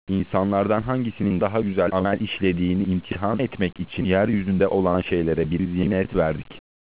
İnsanlardan hangisinin daha güzel amel işlediğini imtihan etmek için yeryüzünde olan şeylere bir zinet verdik.